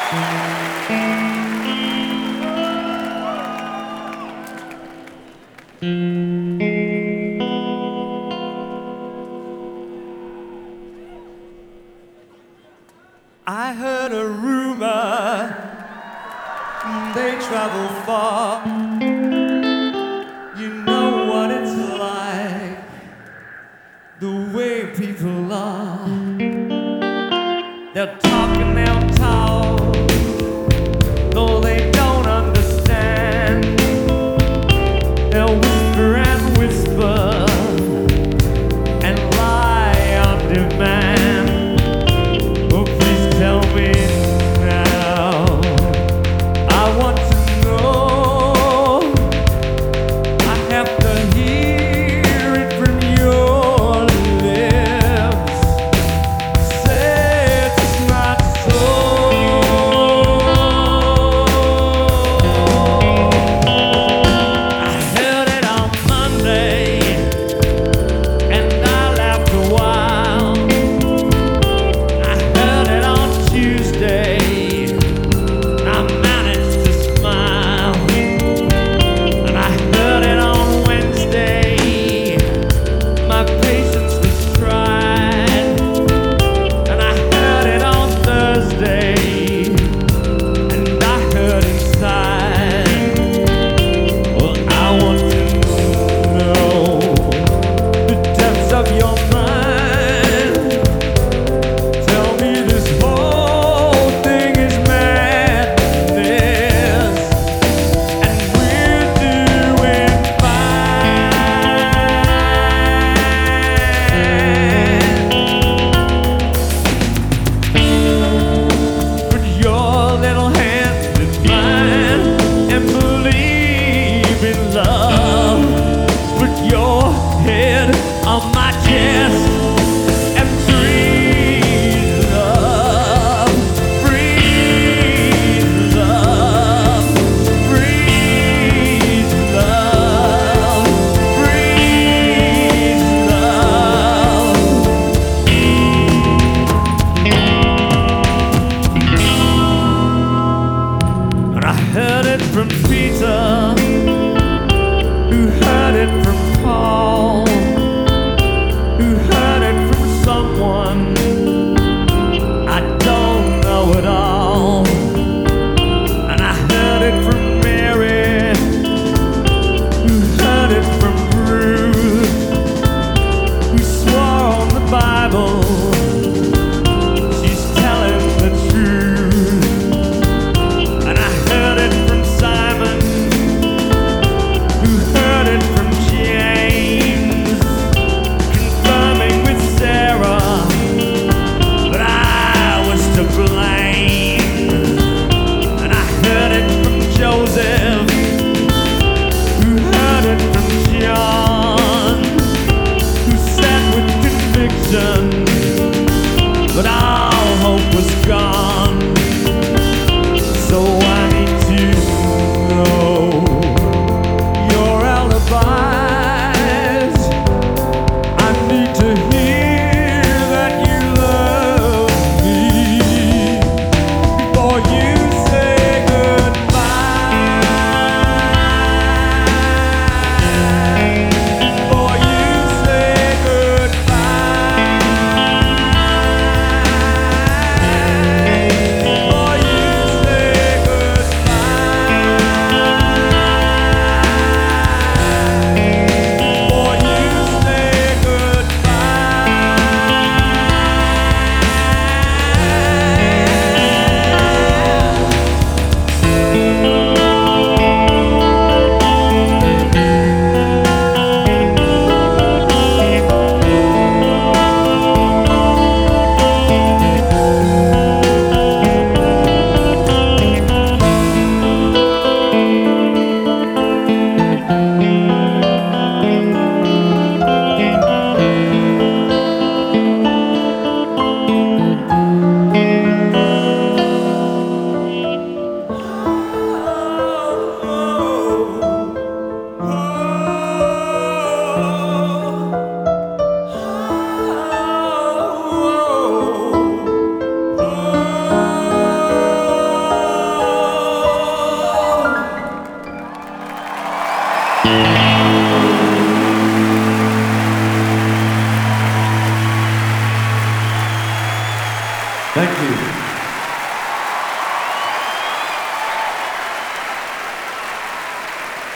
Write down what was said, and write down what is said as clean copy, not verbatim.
I heard a rumor, they travel far. You know what it's like, the way people are. They're talking their talk, though they don't understand. They'll whisper and whisper and lie on demand. Oh, please tell me now. I want to know. I have to hear it from your lips. Say it's not so. Thank you.